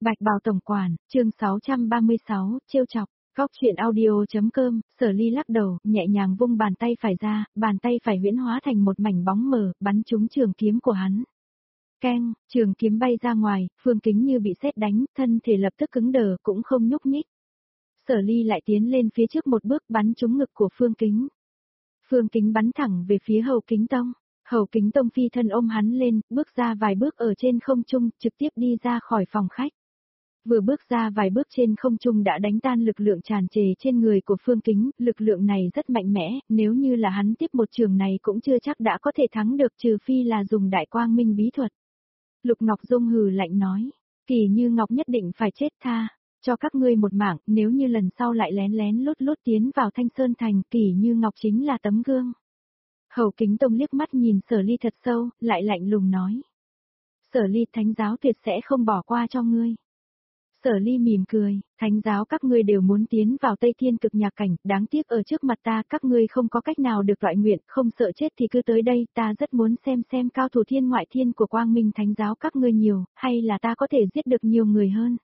Bạch Bào Tổng Quản, chương 636, trêu chọc, góc chuyện audio.com, Sở Ly lắc đầu, nhẹ nhàng vung bàn tay phải ra, bàn tay phải huyễn hóa thành một mảnh bóng mờ, bắn trúng trường kiếm của hắn. Keng, trường kiếm bay ra ngoài, Phương Kính như bị sét đánh, thân thể lập tức cứng đờ cũng không nhúc nhích. Sở Ly lại tiến lên phía trước một bước bắn trúng ngực của Phương Kính. Phương Kính bắn thẳng về phía Hầu Kính Tông. Hầu Kính Tông phi thân ôm hắn lên, bước ra vài bước ở trên không trung, trực tiếp đi ra khỏi phòng khách. Vừa bước ra vài bước trên không trung đã đánh tan lực lượng tràn trề trên người của Phương Kính, lực lượng này rất mạnh mẽ, nếu như là hắn tiếp một trường này cũng chưa chắc đã có thể thắng được trừ phi là dùng đại quang minh bí thuật. Lục Ngọc Dung hừ lạnh nói, Kỳ Như Ngọc nhất định phải chết tha, cho các ngươi một mạng, nếu như lần sau lại lén lén lút lút tiến vào Thanh Sơn Thành, Kỳ Như Ngọc chính là tấm gương. Hầu Kính Tông liếc mắt nhìn Sở Ly thật sâu, lại lạnh lùng nói. Sở Ly thánh giáo tuyệt sẽ không bỏ qua cho ngươi. Sở Ly mỉm cười, thánh giáo các ngươi đều muốn tiến vào Tây Thiên Cực Nhạc Cảnh, đáng tiếc ở trước mặt ta các ngươi không có cách nào được toại nguyện, không sợ chết thì cứ tới đây, ta rất muốn xem cao thủ thiên ngoại thiên của Quang Minh thánh giáo các ngươi nhiều, hay là ta có thể giết được nhiều người hơn.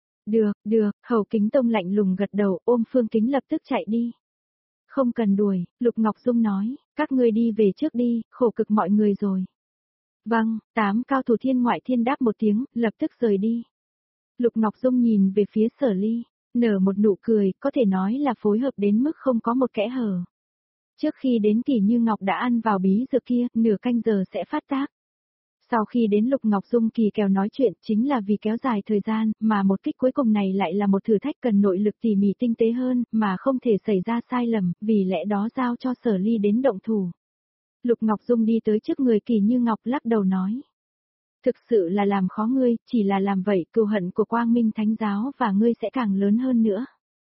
Được, Hầu Kính Tông lạnh lùng gật đầu, ôm Phương Kính lập tức chạy đi. Không cần đuổi, Lục Ngọc Dung nói, các ngươi đi về trước đi, khổ cực mọi người rồi. Vâng, 8 cao thủ thiên ngoại thiên đáp một tiếng, lập tức rời đi. Lục Ngọc Dung nhìn về phía Sở Ly, nở một nụ cười, có thể nói là phối hợp đến mức không có một kẽ hở. Trước khi đến Kỳ Như Ngọc đã ăn vào bí dược kia, nửa canh giờ sẽ phát tác. Sau khi đến Lục Ngọc Dung kỳ kèo nói chuyện chính là vì kéo dài thời gian, mà một kích cuối cùng này lại là một thử thách cần nội lực tỉ mỉ tinh tế hơn, mà không thể xảy ra sai lầm, vì lẽ đó giao cho Sở Ly đến động thủ. Lục Ngọc Dung đi tới trước người Kỳ Như Ngọc lắc đầu nói. Thực sự là làm khó ngươi, chỉ là làm vậy cừu hận của Quang Minh Thánh Giáo và ngươi sẽ càng lớn hơn nữa.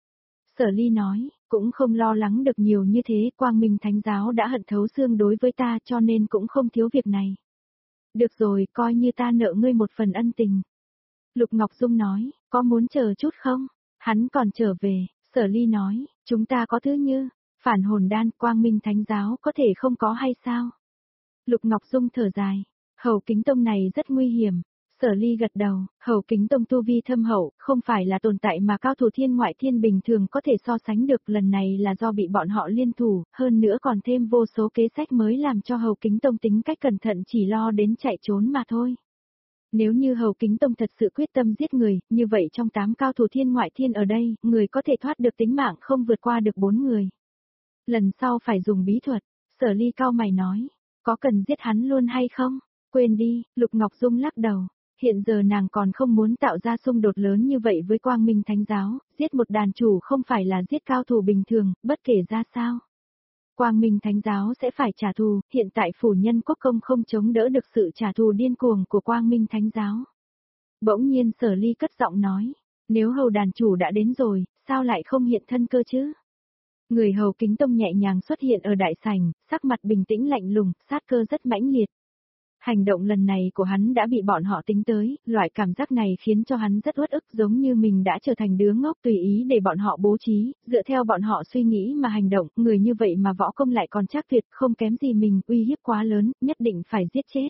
Sở Ly nói, cũng không lo lắng được nhiều như thế, Quang Minh Thánh Giáo đã hận thấu xương đối với ta cho nên cũng không thiếu việc này. Được rồi, coi như ta nợ ngươi một phần ân tình. Lục Ngọc Dung nói, có muốn chờ chút không? Hắn còn trở về, Sở Ly nói, chúng ta có thứ như, phản hồn đan Quang Minh Thánh Giáo có thể không có hay sao? Lục Ngọc Dung thở dài, Hầu Kính Tông này rất nguy hiểm. Sở Ly gật đầu, Hầu Kính Tông tu vi thâm hậu, không phải là tồn tại mà cao thủ thiên ngoại thiên bình thường có thể so sánh được, lần này là do bị bọn họ liên thủ, hơn nữa còn thêm vô số kế sách mới làm cho Hầu Kính Tông tính cách cẩn thận chỉ lo đến chạy trốn mà thôi. Nếu như Hầu Kính Tông thật sự quyết tâm giết người, như vậy trong 8 cao thủ thiên ngoại thiên ở đây, người có thể thoát được tính mạng không vượt qua được 4 người. Lần sau phải dùng bí thuật, Sở Ly cau mày nói, có cần giết hắn luôn hay không? Quên đi, Lục Ngọc Dung lắc đầu. Hiện giờ nàng còn không muốn tạo ra xung đột lớn như vậy với Quang Minh Thánh Giáo, giết một đàn chủ không phải là giết cao thủ bình thường, bất kể ra sao. Quang Minh Thánh Giáo sẽ phải trả thù, hiện tại phủ nhân quốc công không chống đỡ được sự trả thù điên cuồng của Quang Minh Thánh Giáo. Bỗng nhiên Sở Ly cất giọng nói, nếu hầu đàn chủ đã đến rồi, sao lại không hiện thân cơ chứ? Người Hầu Kính Tông nhẹ nhàng xuất hiện ở đại sảnh, sắc mặt bình tĩnh lạnh lùng, sát cơ rất mãnh liệt. Hành động lần này của hắn đã bị bọn họ tính tới, loại cảm giác này khiến cho hắn rất uất ức, giống như mình đã trở thành đứa ngốc tùy ý để bọn họ bố trí, dựa theo bọn họ suy nghĩ mà hành động, người như vậy mà võ công lại còn chắc tuyệt, không kém gì mình, uy hiếp quá lớn, nhất định phải giết chết.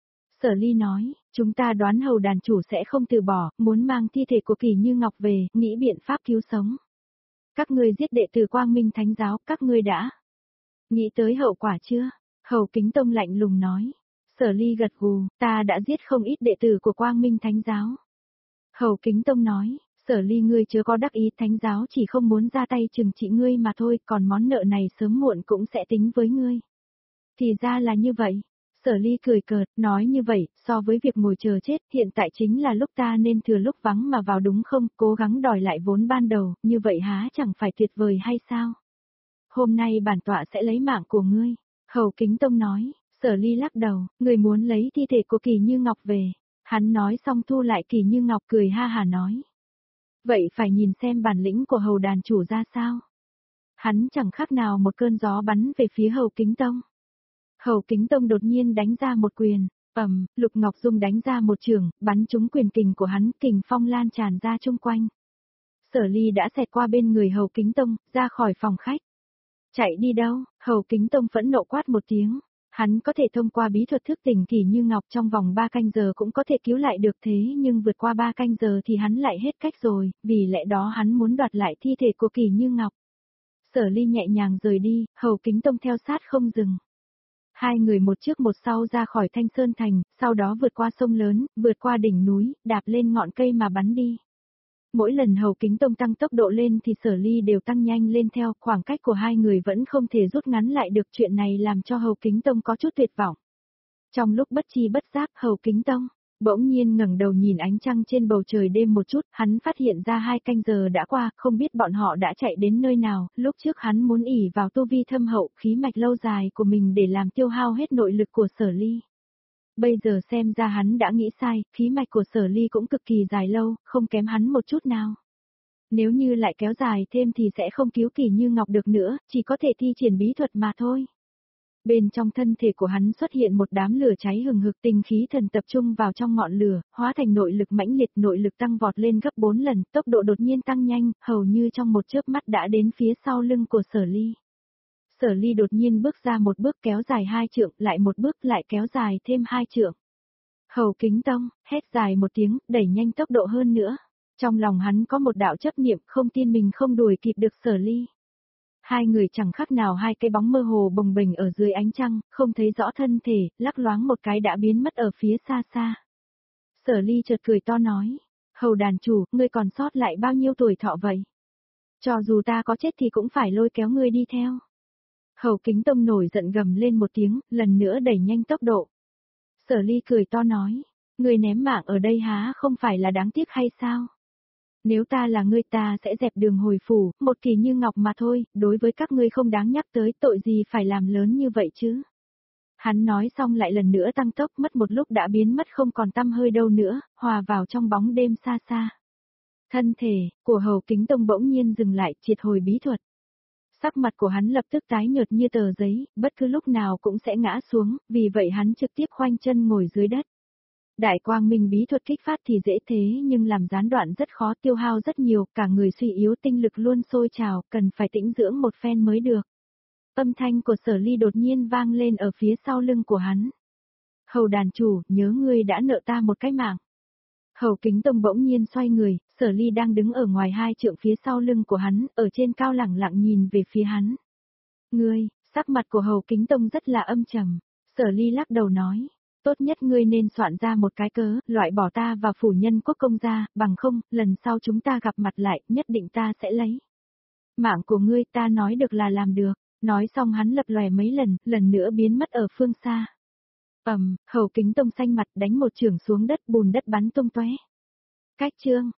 Sở Ly nói, chúng ta đoán hầu đàn chủ sẽ không từ bỏ, muốn mang thi thể của Kỳ Như Ngọc về, nghĩ biện pháp cứu sống. Các ngươi giết đệ tử Quang Minh Thánh Giáo, các ngươi đã nghĩ tới hậu quả chưa? Hầu Kính Tông lạnh lùng nói. Sở Ly gật gù, ta đã giết không ít đệ tử của Quang Minh Thánh Giáo. Hầu Kính Tông nói, Sở Ly ngươi chớ có đắc ý, Thánh Giáo chỉ không muốn ra tay trừng trị ngươi mà thôi, còn món nợ này sớm muộn cũng sẽ tính với ngươi. Thì ra là như vậy. Sở Ly cười cợt, nói như vậy, so với việc ngồi chờ chết, hiện tại chính là lúc ta nên thừa lúc vắng mà vào đúng không, cố gắng đòi lại vốn ban đầu, như vậy há chẳng phải tuyệt vời hay sao? Hôm nay bản tọa sẽ lấy mạng của ngươi, Hầu Kính Tông nói. Sở Ly lắc đầu, người muốn lấy thi thể của Kỳ Như Ngọc về. Hắn nói xong thu lại Kỳ Như Ngọc cười ha hà nói. Vậy phải nhìn xem bản lĩnh của hầu đàn chủ ra sao. Hắn chẳng khác nào một cơn gió bắn về phía Hầu Kính Tông. Hầu Kính Tông đột nhiên đánh ra một quyền, Lục Ngọc Dung đánh ra một trường, bắn trúng quyền kình của hắn, kình phong lan tràn ra chung quanh. Sở Ly đã xẹt qua bên người Hầu Kính Tông, ra khỏi phòng khách. Chạy đi đâu? Hầu Kính Tông phẫn nộ quát một tiếng. Hắn có thể thông qua bí thuật thức tỉnh Kỷ Như Ngọc trong vòng 3 canh giờ cũng có thể cứu lại được thế nhưng vượt qua 3 canh giờ thì hắn lại hết cách rồi, vì lẽ đó hắn muốn đoạt lại thi thể của Kỷ Như Ngọc. Sở Ly nhẹ nhàng rời đi, Hầu Kính Tông theo sát không dừng. Hai người một trước một sau ra khỏi Thanh Sơn Thành, sau đó vượt qua sông lớn, vượt qua đỉnh núi, đạp lên ngọn cây mà bắn đi. Mỗi lần Hầu Kính Tông tăng tốc độ lên thì Sở Ly đều tăng nhanh lên theo, khoảng cách của hai người vẫn không thể rút ngắn lại được, chuyện này làm cho Hầu Kính Tông có chút tuyệt vọng. Trong lúc bất chi bất giác, Hầu Kính Tông bỗng nhiên ngẩng đầu nhìn ánh trăng trên bầu trời đêm một chút, hắn phát hiện ra 2 canh giờ đã qua, không biết bọn họ đã chạy đến nơi nào, lúc trước hắn muốn ỷ vào tu vi thâm hậu, khí mạch lâu dài của mình để làm tiêu hao hết nội lực của Sở Ly. Bây giờ xem ra hắn đã nghĩ sai, khí mạch của Sở Ly cũng cực kỳ dài lâu, không kém hắn một chút nào. Nếu như lại kéo dài thêm thì sẽ không cứu Kỷ Như Ngọc được nữa, chỉ có thể thi triển bí thuật mà thôi. Bên trong thân thể của hắn xuất hiện một đám lửa cháy hừng hực, tinh khí thần tập trung vào trong ngọn lửa, hóa thành nội lực mãnh liệt, nội lực tăng vọt lên gấp 4 lần, tốc độ đột nhiên tăng nhanh, hầu như trong một chớp mắt đã đến phía sau lưng của Sở Ly. Sở Ly đột nhiên bước ra một bước kéo dài 2 trượng, lại một bước lại kéo dài thêm 2 trượng. Hầu Kính Tông, hét dài một tiếng, đẩy nhanh tốc độ hơn nữa. Trong lòng hắn có một đạo chấp niệm, không tin mình không đuổi kịp được Sở Ly. Hai người chẳng khác nào hai cái bóng mơ hồ bồng bềnh ở dưới ánh trăng, không thấy rõ thân thể, lắc loáng một cái đã biến mất ở phía xa xa. Sở Ly chợt cười to nói, Hầu đàn chủ, ngươi còn sót lại bao nhiêu tuổi thọ vậy? Cho dù ta có chết thì cũng phải lôi kéo ngươi đi theo. Hầu Kính Tông nổi giận gầm lên một tiếng, lần nữa đẩy nhanh tốc độ. Sở Ly cười to nói, ngươi ném mạng ở đây há không phải là đáng tiếc hay sao? Nếu ta là ngươi ta sẽ dẹp đường hồi phủ, một Kỷ Như Ngọc mà thôi, đối với các ngươi không đáng nhắc tới, tội gì phải làm lớn như vậy chứ. Hắn nói xong lại lần nữa tăng tốc, mất một lúc đã biến mất không còn tăm hơi đâu nữa, hòa vào trong bóng đêm xa xa. Thân thể của Hầu Kính Tông bỗng nhiên dừng lại, triệt hồi bí thuật. Sắc mặt của hắn lập tức tái nhợt như tờ giấy, bất cứ lúc nào cũng sẽ ngã xuống, vì vậy hắn trực tiếp khoanh chân ngồi dưới đất. Đại quang minh bí thuật kích phát thì dễ thế nhưng làm gián đoạn rất khó, tiêu hao rất nhiều, cả người suy yếu, tinh lực luôn sôi trào, cần phải tĩnh dưỡng một phen mới được. Âm thanh của Sở Ly đột nhiên vang lên ở phía sau lưng của hắn. Hầu đàn chủ, nhớ ngươi đã nợ ta một cái mạng. Hầu Kính Tông bỗng nhiên xoay người, Sở Ly đang đứng ở ngoài 2 trượng phía sau lưng của hắn, ở trên cao lẳng lặng nhìn về phía hắn. Ngươi, sắc mặt của Hầu Kính Tông rất là âm trầm. Sở Ly lắc đầu nói, tốt nhất ngươi nên soạn ra một cái cớ, loại bỏ ta và phủ nhân quốc công ra, bằng không, lần sau chúng ta gặp mặt lại, nhất định ta sẽ lấy. Mạng của ngươi ta nói được là làm được, nói xong hắn lập lòe mấy lần nữa biến mất ở phương xa. Hầu Kính Tông xanh mặt đánh một chưởng xuống đất, bùn đất bắn tung tóe. Cách chương